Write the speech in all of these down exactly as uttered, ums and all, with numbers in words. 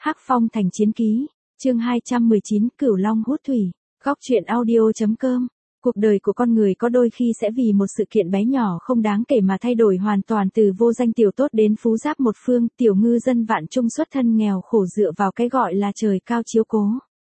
Hắc Phong Thành Chiến Ký, chương hai trăm mười chín, Cửu Long hút thủy. Góc truyện audio chấm com. Cuộc đời của con người có đôi khi sẽ vì một sự kiện bé nhỏ không đáng kể mà thay đổi hoàn toàn từ vô danh tiểu tốt đến phú giáp một phương. Tiểu ngư dân Vạn Trung xuất thân nghèo khổ dựa vào cái gọi là trời cao chiếu cố,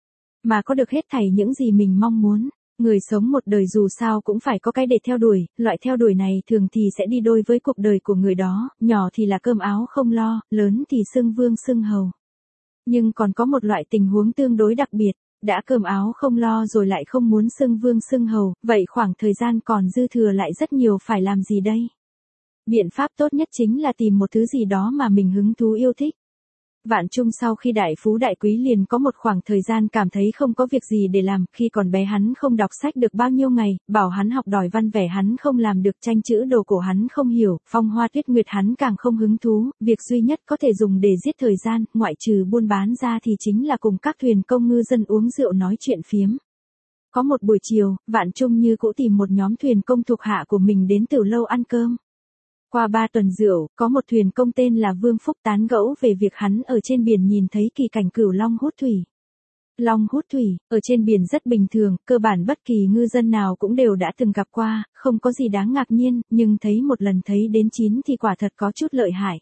mà có được hết thảy những gì mình mong muốn. Người sống một đời dù sao cũng phải có cái để theo đuổi, loại theo đuổi này thường thì sẽ đi đôi với cuộc đời của người đó, nhỏ thì là cơm áo không lo, lớn thì xưng vương xưng hầu. Nhưng còn có một loại tình huống tương đối đặc biệt, đã cơm áo không lo rồi lại không muốn xưng vương xưng hầu, vậy khoảng thời gian còn dư thừa lại rất nhiều, phải làm gì đây? Biện pháp tốt nhất chính là tìm một thứ gì đó mà mình hứng thú yêu thích. Vạn Trung sau khi đại phú đại quý liền có một khoảng thời gian cảm thấy không có việc gì để làm. Khi còn bé hắn không đọc sách được bao nhiêu ngày, bảo hắn học đòi văn vẽ hắn không làm được, tranh chữ đồ cổ hắn không hiểu, phong hoa tuyết nguyệt hắn càng không hứng thú. Việc duy nhất có thể dùng để giết thời gian, ngoại trừ buôn bán ra thì chính là cùng các thuyền công ngư dân uống rượu nói chuyện phiếm. Có một buổi chiều, Vạn Trung như cũ tìm một nhóm thuyền công thuộc hạ của mình đến Tử Lâu ăn cơm. Qua ba tuần rượu, có một thuyền công tên là Vương Phúc tán gẫu về việc hắn ở trên biển nhìn thấy kỳ cảnh cửu long hút thủy. Long hút thủy, ở trên biển rất bình thường, cơ bản bất kỳ ngư dân nào cũng đều đã từng gặp qua, không có gì đáng ngạc nhiên, nhưng thấy một lần thấy đến chín thì quả thật có chút lợi hại.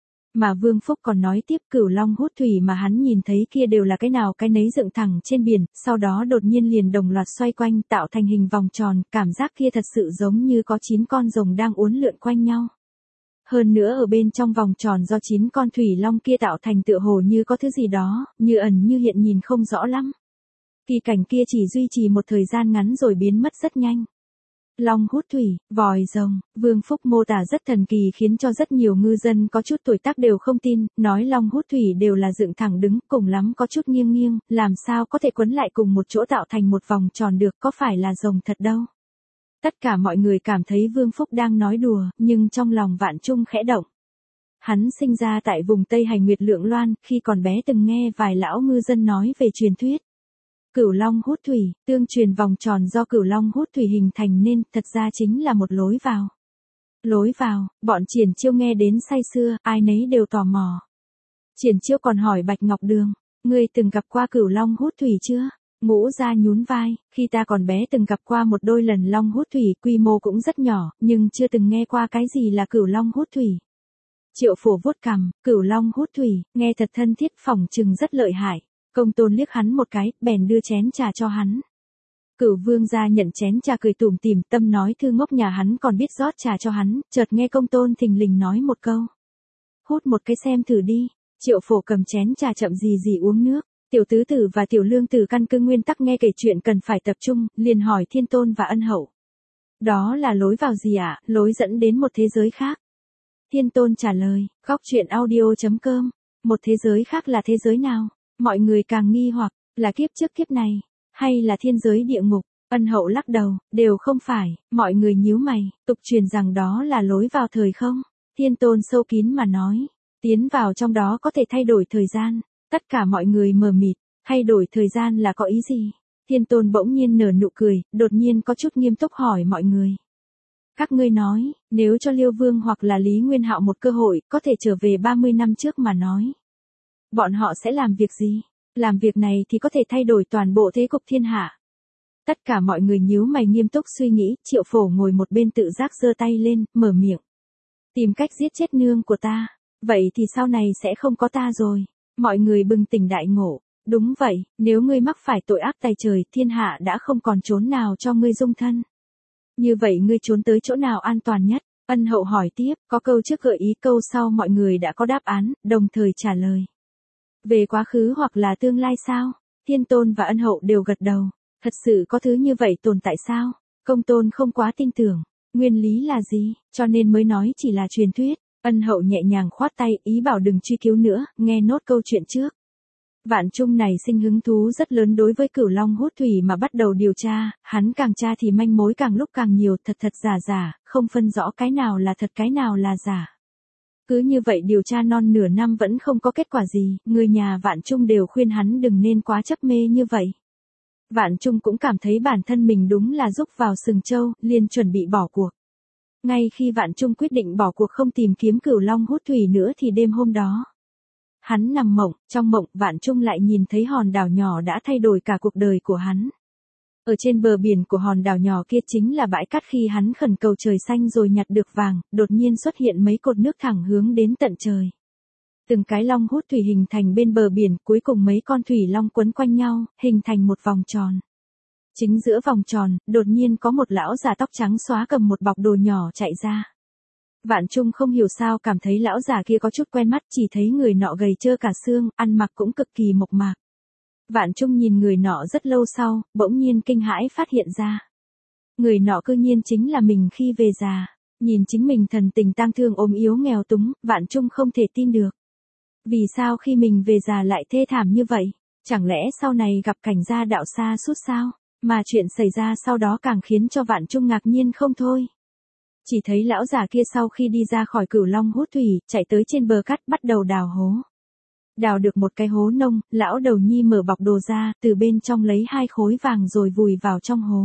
Mà Vương Phúc còn nói tiếp, cửu long hút thủy mà hắn nhìn thấy kia đều là cái nào cái nấy dựng thẳng trên biển, sau đó đột nhiên liền đồng loạt xoay quanh tạo thành hình vòng tròn, cảm giác kia thật sự giống như có chín con rồng đang uốn lượn quanh nhau. Hơn nữa ở bên trong vòng tròn do chín con thủy long kia tạo thành tựa hồ như có thứ gì đó, như ẩn như hiện nhìn không rõ lắm. Kỳ cảnh kia chỉ duy trì một thời gian ngắn rồi biến mất rất nhanh. Long hút thủy, vòi rồng, Vương Phúc mô tả rất thần kỳ khiến cho rất nhiều ngư dân có chút tuổi tác đều không tin, nói long hút thủy đều là dựng thẳng đứng, cùng lắm có chút nghiêng nghiêng, làm sao có thể quấn lại cùng một chỗ tạo thành một vòng tròn được, có phải là rồng thật đâu. Tất cả mọi người cảm thấy Vương Phúc đang nói đùa, nhưng trong lòng Vạn Trung khẽ động. Hắn sinh ra tại vùng Tây Hành Nguyệt Lượng Loan, khi còn bé từng nghe vài lão ngư dân nói về truyền thuyết. Cửu long hút thủy, tương truyền vòng tròn do cửu long hút thủy hình thành nên, thật ra chính là một lối vào. Lối vào, bọn Triển Chiêu nghe đến say sưa, ai nấy đều tò mò. Triển Chiêu còn hỏi Bạch Ngọc Đường, ngươi từng gặp qua cửu long hút thủy chưa? Ngũ Gia nhún vai, khi ta còn bé từng gặp qua một đôi lần long hút thủy, quy mô cũng rất nhỏ, nhưng chưa từng nghe qua cái gì là cửu long hút thủy. Triệu Phổ vuốt cằm, cửu long hút thủy, nghe thật thân thiết, phỏng chừng rất lợi hại. Công Tôn liếc hắn một cái, bèn đưa chén trà cho hắn. Cửu Vương gia nhận chén trà cười tủm tỉm, tâm nói thư ngốc nhà hắn còn biết rót trà cho hắn, chợt nghe Công Tôn thình lình nói một câu. Hút một cái xem thử đi. Triệu Phổ cầm chén trà chậm gì gì uống nước. Tiểu tứ tử và tiểu lương tử căn cứ nguyên tắc nghe kể chuyện cần phải tập trung, liền hỏi Thiên Tôn và Ân Hậu. Đó là lối vào gì ạ? À? Lối dẫn đến một thế giới khác. Thiên Tôn trả lời, góc truyện audio chấm com. Một thế giới khác là thế giới nào? Mọi người càng nghi hoặc, là kiếp trước kiếp này, hay là thiên giới địa ngục? Ân Hậu lắc đầu, đều không phải. Mọi người nhíu mày, tục truyền rằng đó là lối vào thời không. Thiên Tôn sâu kín mà nói, tiến vào trong đó có thể thay đổi thời gian. Tất cả mọi người mờ mịt, thay đổi thời gian là có ý gì? Thiên Tôn bỗng nhiên nở nụ cười, đột nhiên có chút nghiêm túc hỏi mọi người. Các ngươi nói, nếu cho Liêu Vương hoặc là Lý Nguyên Hạo một cơ hội, có thể trở về ba mươi năm trước mà nói. Bọn họ sẽ làm việc gì? Làm việc này thì có thể thay đổi toàn bộ thế cục thiên hạ. Tất cả mọi người nhíu mày nghiêm túc suy nghĩ, Triệu Phổ ngồi một bên tự giác giơ tay lên, mở miệng. Tìm cách giết chết nương của ta, vậy thì sau này sẽ không có ta rồi. Mọi người bừng tỉnh đại ngộ, đúng vậy, nếu ngươi mắc phải tội ác tày trời, thiên hạ đã không còn chốn nào cho ngươi dung thân. Như vậy ngươi trốn tới chỗ nào an toàn nhất? Ân Hậu hỏi tiếp, có câu trước gợi ý, câu sau mọi người đã có đáp án, đồng thời trả lời. Về quá khứ hoặc là tương lai sao? Thiên Tôn và Ân Hậu đều gật đầu. Thật sự có thứ như vậy tồn tại sao? Công Tôn không quá tin tưởng. Nguyên lý là gì? Cho nên mới nói chỉ là truyền thuyết. Ân Hậu nhẹ nhàng khoát tay, ý bảo đừng truy cứu nữa, nghe nốt câu chuyện trước. Vạn Trung này sinh hứng thú rất lớn đối với cửu long hút thủy mà bắt đầu điều tra, hắn càng tra thì manh mối càng lúc càng nhiều, thật thật giả giả, không phân rõ cái nào là thật cái nào là giả. Cứ như vậy điều tra non nửa năm vẫn không có kết quả gì, người nhà Vạn Trung đều khuyên hắn đừng nên quá chấp mê như vậy. Vạn Trung cũng cảm thấy bản thân mình đúng là rúc vào sừng trâu, liền chuẩn bị bỏ cuộc. Ngay khi Vạn Trung quyết định bỏ cuộc không tìm kiếm cửu long hút thủy nữa thì đêm hôm đó, hắn nằm mộng, trong mộng Vạn Trung lại nhìn thấy hòn đảo nhỏ đã thay đổi cả cuộc đời của hắn. Ở trên bờ biển của hòn đảo nhỏ kia chính là bãi cát khi hắn khẩn cầu trời xanh rồi nhặt được vàng, đột nhiên xuất hiện mấy cột nước thẳng hướng đến tận trời. Từng cái long hút thủy hình thành bên bờ biển, cuối cùng mấy con thủy long quấn quanh nhau, hình thành một vòng tròn. Chính giữa vòng tròn, đột nhiên có một lão già tóc trắng xóa cầm một bọc đồ nhỏ chạy ra. Vạn Trung không hiểu sao cảm thấy lão già kia có chút quen mắt, chỉ thấy người nọ gầy trơ cả xương, ăn mặc cũng cực kỳ mộc mạc. Vạn Trung nhìn người nọ rất lâu sau, bỗng nhiên kinh hãi phát hiện ra. Người nọ cư nhiên chính là mình khi về già. Nhìn chính mình thần tình tang thương ốm yếu nghèo túng, Vạn Trung không thể tin được. Vì sao khi mình về già lại thê thảm như vậy? Chẳng lẽ sau này gặp cảnh gia đạo xa suốt sao? Mà chuyện xảy ra sau đó càng khiến cho Vạn Trung ngạc nhiên không thôi. Chỉ thấy lão già kia sau khi đi ra khỏi Cửu Long hút thủy, chạy tới trên bờ cát bắt đầu đào hố. Đào được một cái hố nông, lão đầu nhi mở bọc đồ ra, từ bên trong lấy hai khối vàng rồi vùi vào trong hố.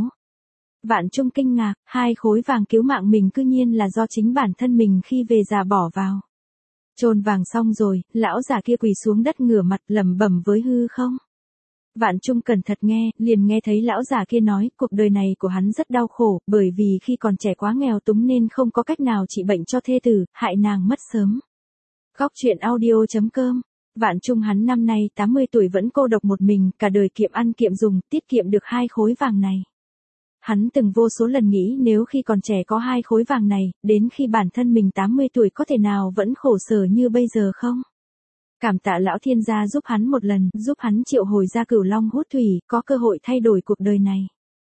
Vạn Trung kinh ngạc, hai khối vàng cứu mạng mình cư nhiên là do chính bản thân mình khi về già bỏ vào. Chôn vàng xong rồi, lão già kia quỳ xuống đất ngửa mặt lẩm bẩm với hư không. Vạn Trung cẩn thận nghe, liền nghe thấy lão già kia nói, cuộc đời này của hắn rất đau khổ, bởi vì khi còn trẻ quá nghèo túng nên không có cách nào trị bệnh cho thê tử, hại nàng mất sớm. Góc truyện audio chấm com. Vạn Trung hắn năm nay tám mươi tuổi vẫn cô độc một mình, cả đời kiệm ăn kiệm dùng, tiết kiệm được hai khối vàng này. Hắn từng vô số lần nghĩ nếu khi còn trẻ có hai khối vàng này, đến khi bản thân mình tám mươi tuổi có thể nào vẫn khổ sở như bây giờ không? Cảm tạ lão thiên gia giúp hắn một lần, giúp hắn triệu hồi ra Cửu Long hút thủy, có cơ hội thay đổi cuộc đời này.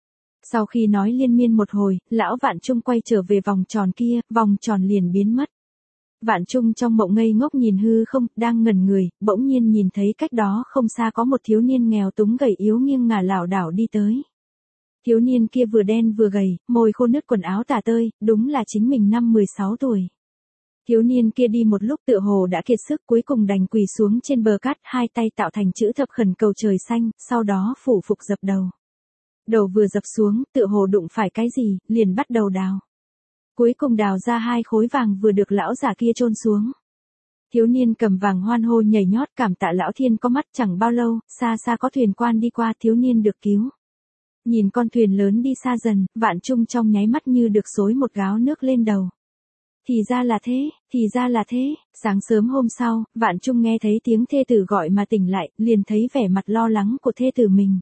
Sau khi nói liên miên một hồi, lão Vạn Trung quay trở về vòng tròn kia, vòng tròn liền biến mất. Vạn Trung trong mộng ngây ngốc nhìn hư không, đang ngẩn người, bỗng nhiên nhìn thấy cách đó không xa có một thiếu niên nghèo túng gầy yếu nghiêng ngả lảo đảo đi tới. Thiếu niên kia vừa đen vừa gầy, môi khô nứt quần áo tả tơi, đúng là chính mình năm mười sáu tuổi. Thiếu niên kia đi một lúc tựa hồ đã kiệt sức, cuối cùng đành quỳ xuống trên bờ cát, hai tay tạo thành chữ thập khẩn cầu trời xanh, sau đó phủ phục dập đầu. Đầu vừa dập xuống, tựa hồ đụng phải cái gì, liền bắt đầu đào. Cuối cùng đào ra hai khối vàng vừa được lão già kia chôn xuống. Thiếu niên cầm vàng hoan hô nhảy nhót cảm tạ lão thiên có mắt, chẳng bao lâu, xa xa có thuyền quan đi qua, thiếu niên được cứu. Nhìn con thuyền lớn đi xa dần, Vạn Trung trong nháy mắt như được xối một gáo nước lên đầu. Thì ra là thế, thì ra là thế, sáng sớm hôm sau, Vạn Trung nghe thấy tiếng thê tử gọi mà tỉnh lại, liền thấy vẻ mặt lo lắng của thê tử mình.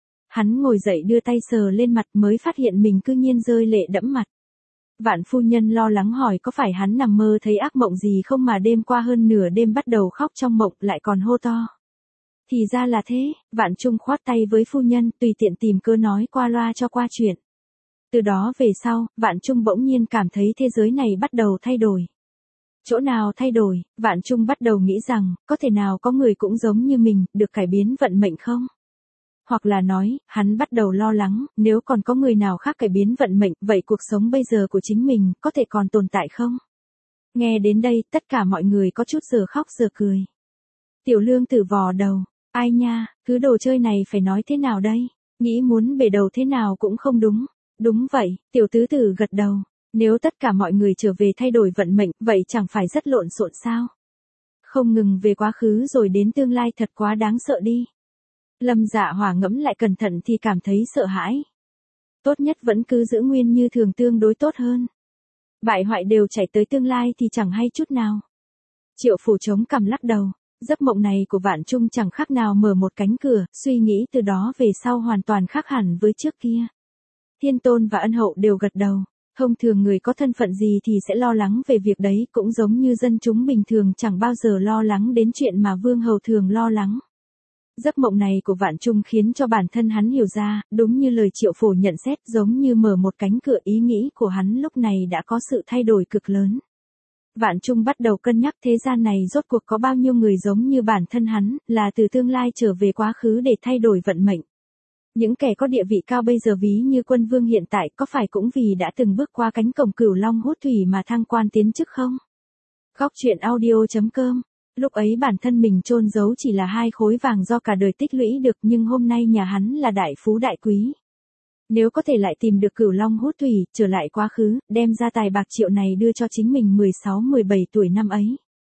Hắn ngồi dậy đưa tay sờ lên mặt mới phát hiện mình cư nhiên rơi lệ đẫm mặt. Vạn phu nhân lo lắng hỏi có phải hắn nằm mơ thấy ác mộng gì không mà đêm qua hơn nửa đêm bắt đầu khóc trong mộng lại còn hô to. Thì ra là thế, Vạn Trung khoát tay với phu nhân tùy tiện tìm cơ nói qua loa cho qua chuyện. Từ đó về sau, Vạn Trung bỗng nhiên cảm thấy thế giới này bắt đầu thay đổi. Chỗ nào thay đổi, Vạn Trung bắt đầu nghĩ rằng, có thể nào có người cũng giống như mình, được cải biến vận mệnh không? Hoặc là nói, hắn bắt đầu lo lắng, nếu còn có người nào khác cải biến vận mệnh, vậy cuộc sống bây giờ của chính mình, có thể còn tồn tại không? Nghe đến đây, tất cả mọi người có chút giờ khóc giờ cười. Tiểu Lương Tử vò đầu, ai nha, thứ đồ chơi này phải nói thế nào đây? Nghĩ muốn bể đầu thế nào cũng không đúng. Đúng vậy, tiểu tứ tử gật đầu. Nếu tất cả mọi người trở về thay đổi vận mệnh, vậy chẳng phải rất lộn xộn sao? Không ngừng về quá khứ rồi đến tương lai thật quá đáng sợ đi. Lâm Dạ Hỏa ngẫm lại cẩn thận thì cảm thấy sợ hãi. Tốt nhất vẫn cứ giữ nguyên như thường tương đối tốt hơn. Bại hoại đều chạy tới tương lai thì chẳng hay chút nào. Triệu Phủ chống cằm lắc đầu. Giấc mộng này của Vạn Trung chẳng khác nào mở một cánh cửa, suy nghĩ từ đó về sau hoàn toàn khác hẳn với trước kia. Thiên Tôn và Ân Hậu đều gật đầu. Thông thường người có thân phận gì thì sẽ lo lắng về việc đấy, cũng giống như dân chúng bình thường chẳng bao giờ lo lắng đến chuyện mà Vương Hầu thường lo lắng. Giấc mộng này của Vạn Trung khiến cho bản thân hắn hiểu ra, đúng như lời Triệu Phổ nhận xét, giống như mở một cánh cửa, ý nghĩ của hắn lúc này đã có sự thay đổi cực lớn. Vạn Trung bắt đầu cân nhắc thế gian này rốt cuộc có bao nhiêu người giống như bản thân hắn, là từ tương lai trở về quá khứ để thay đổi vận mệnh. Những kẻ có địa vị cao bây giờ ví như quân vương hiện tại có phải cũng vì đã từng bước qua cánh cổng Cửu Long hút thủy mà thăng quan tiến chức không? Góc truyện audio chấm com. Lúc ấy bản thân mình chôn giấu chỉ là hai khối vàng do cả đời tích lũy được, nhưng hôm nay nhà hắn là đại phú đại quý. Nếu có thể lại tìm được Cửu Long hút thủy, trở lại quá khứ, đem ra tài bạc triệu này đưa cho chính mình mười sáu mười bảy tuổi năm ấy.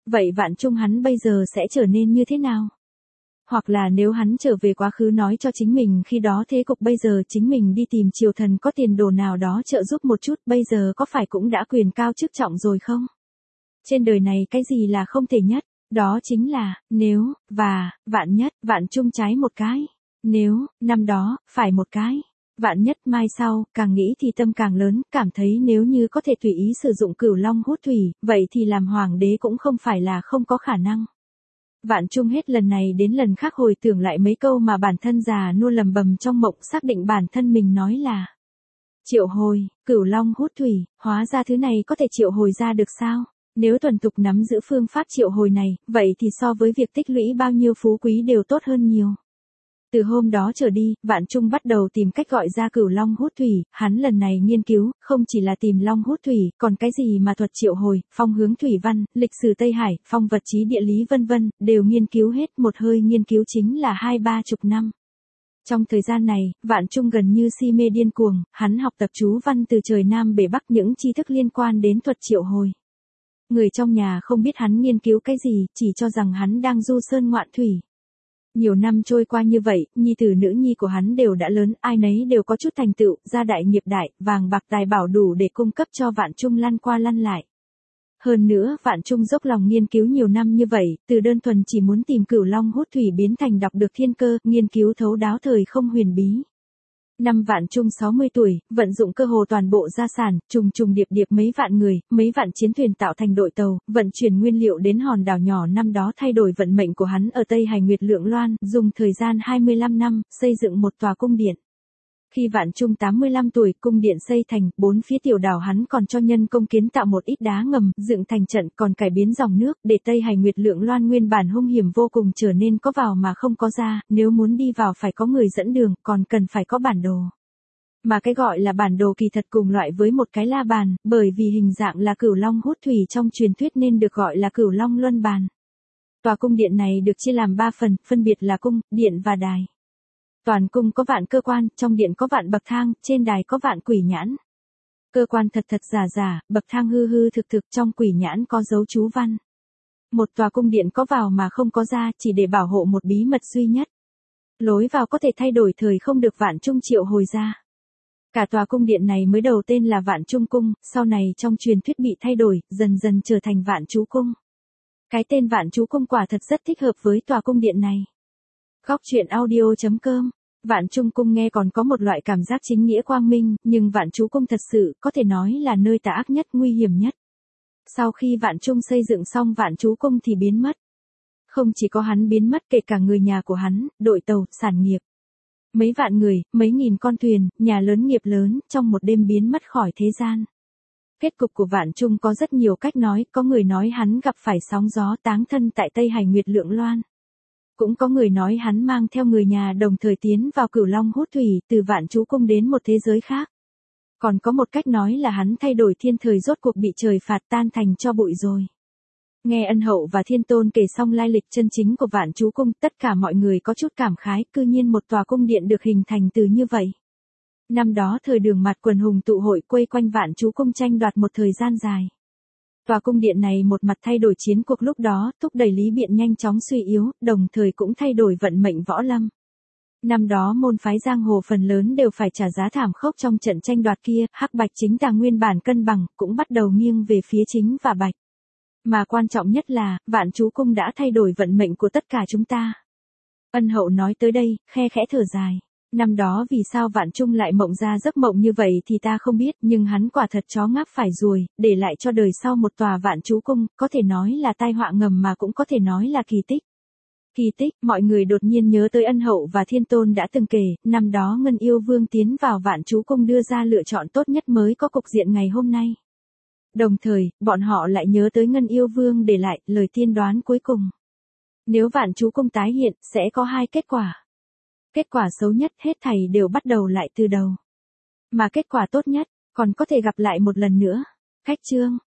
vậy Vạn Trung hắn bây giờ sẽ trở nên như thế nào? Hoặc là nếu hắn trở về quá khứ nói cho chính mình khi đó thế cục bây giờ chính mình đi tìm triều thần có tiền đồ nào đó trợ giúp một chút bây giờ có phải cũng đã quyền cao chức trọng rồi không? Trên đời này cái gì là không thể nhất? Đó chính là, nếu, và, vạn nhất, Vạn Trung trái một cái. Nếu, năm đó, phải một cái. Vạn nhất mai sau, càng nghĩ thì tâm càng lớn, cảm thấy nếu như có thể tùy ý sử dụng Cửu Long hút thủy, vậy thì làm hoàng đế cũng không phải là không có khả năng. Vạn Trung hết lần này đến lần khác hồi tưởng lại mấy câu mà bản thân già nua lầm bầm trong mộng xác định bản thân mình nói là triệu hồi, Cửu Long hút thủy, hóa ra thứ này có thể triệu hồi ra được sao? Nếu thuần thục nắm giữ phương pháp triệu hồi này, vậy thì so với việc tích lũy bao nhiêu phú quý đều tốt hơn nhiều. Từ hôm đó trở đi, Vạn Trung bắt đầu tìm cách gọi ra Cửu Long hút thủy, hắn lần này nghiên cứu, không chỉ là tìm long hút thủy, còn cái gì mà thuật triệu hồi, phong hướng thủy văn, lịch sử Tây Hải, phong vật chí địa lý vân vân, đều nghiên cứu hết, một hơi nghiên cứu chính là hai ba chục năm. Trong thời gian này, Vạn Trung gần như si mê điên cuồng, hắn học tập chú văn từ trời Nam bể Bắc những tri thức liên quan đến thuật triệu hồi. Người trong nhà không biết hắn nghiên cứu cái gì, chỉ cho rằng hắn đang du sơn ngoạn thủy. Nhiều năm trôi qua như vậy, nhi tử nữ nhi của hắn đều đã lớn, ai nấy đều có chút thành tựu, gia đại nghiệp đại, vàng bạc tài bảo đủ để cung cấp cho Vạn Trung lăn qua lăn lại. Hơn nữa, Vạn Trung dốc lòng nghiên cứu nhiều năm như vậy, từ đơn thuần chỉ muốn tìm Cửu Long hút thủy biến thành đọc được thiên cơ, nghiên cứu thấu đáo thời không huyền bí. Năm Vạn Trung sáu mươi tuổi, vận dụng cơ hồ toàn bộ gia sản, trùng trùng điệp điệp mấy vạn người, mấy vạn chiến thuyền tạo thành đội tàu, vận chuyển nguyên liệu đến hòn đảo nhỏ năm đó thay đổi vận mệnh của hắn ở Tây Hải Nguyệt Lượng Loan, dùng thời gian hai mươi lăm năm, xây dựng một tòa cung điện. Khi Vạn Trung tám mươi lăm tuổi, cung điện xây thành, bốn phía tiểu đảo hắn còn cho nhân công kiến tạo một ít đá ngầm, dựng thành trận, còn cải biến dòng nước, để Tây Hải Nguyệt Lượng Loan nguyên bản hung hiểm vô cùng trở nên có vào mà không có ra, nếu muốn đi vào phải có người dẫn đường, còn cần phải có bản đồ. Mà cái gọi là bản đồ kỳ thật cùng loại với một cái la bàn, bởi vì hình dạng là Cửu Long hút thủy trong truyền thuyết nên được gọi là Cửu Long luân bàn. Tòa cung điện này được chia làm ba phần, phân biệt là cung, điện và đài. Toàn cung có vạn cơ quan, trong điện có vạn bậc thang, trên đài có vạn quỷ nhãn. Cơ quan thật thật giả giả, bậc thang hư hư thực thực, trong quỷ nhãn có dấu chú văn. Một tòa cung điện có vào mà không có ra, chỉ để bảo hộ một bí mật duy nhất. Lối vào có thể thay đổi thời không được Vạn Trung triệu hồi ra. Cả tòa cung điện này mới đầu tên là Vạn Trung cung, sau này trong truyền thuyết bị thay đổi, dần dần trở thành Vạn Chú cung. Cái tên Vạn Chú cung quả thật rất thích hợp với tòa cung điện này. Góc truyện audio chấm com. Vạn Trung cung nghe còn có một loại cảm giác chính nghĩa quang minh, nhưng Vạn Chú cung thật sự có thể nói là nơi tà ác nhất, nguy hiểm nhất. Sau khi Vạn Trung xây dựng xong Vạn Chú cung thì biến mất. Không chỉ có hắn biến mất, kể cả người nhà của hắn, đội tàu, sản nghiệp. Mấy vạn người, mấy nghìn con thuyền, nhà lớn nghiệp lớn, trong một đêm biến mất khỏi thế gian. Kết cục của Vạn Trung có rất nhiều cách nói, có người nói hắn gặp phải sóng gió táng thân tại Tây Hải Nguyệt Lượng Loan. Cũng có người nói hắn mang theo người nhà đồng thời tiến vào Cửu Long hút thủy từ Vạn Chú cung đến một thế giới khác. Còn có một cách nói là hắn thay đổi thiên thời rốt cuộc bị trời phạt tan thành cho bụi rồi. Nghe Ân Hậu và Thiên Tôn kể xong lai lịch chân chính của Vạn Chú cung, tất cả mọi người có chút cảm khái, cư nhiên một tòa cung điện được hình thành từ như vậy. Năm đó thời Đường Mạt quần hùng tụ hội quây quanh Vạn Chú cung tranh đoạt một thời gian dài. Tòa cung điện này một mặt thay đổi chiến cuộc lúc đó, thúc đẩy Lý Biện nhanh chóng suy yếu, đồng thời cũng thay đổi vận mệnh võ lâm. Năm đó môn phái giang hồ phần lớn đều phải trả giá thảm khốc trong trận tranh đoạt kia, hắc bạch chính tà nguyên bản cân bằng, cũng bắt đầu nghiêng về phía chính và bạch. Mà quan trọng nhất là, Vạn Chú cung đã thay đổi vận mệnh của tất cả chúng ta. Ân Hậu nói tới đây, khe khẽ thở dài. Năm đó vì sao Vạn Trung lại mộng ra giấc mộng như vậy thì ta không biết, nhưng hắn quả thật chó ngáp phải ruồi, để lại cho đời sau một tòa Vạn Chú cung, có thể nói là tai họa ngầm mà cũng có thể nói là kỳ tích. Kỳ tích, mọi người đột nhiên nhớ tới Ân Hậu và Thiên Tôn đã từng kể, năm đó Ngân Yêu Vương tiến vào Vạn Chú cung đưa ra lựa chọn tốt nhất mới có cục diện ngày hôm nay. Đồng thời, bọn họ lại nhớ tới Ngân Yêu Vương để lại lời tiên đoán cuối cùng. Nếu Vạn Chú cung tái hiện, sẽ có hai kết quả. Kết quả xấu nhất, hết thảy đều bắt đầu lại từ đầu. Mà kết quả tốt nhất, còn có thể gặp lại một lần nữa. Khách chương.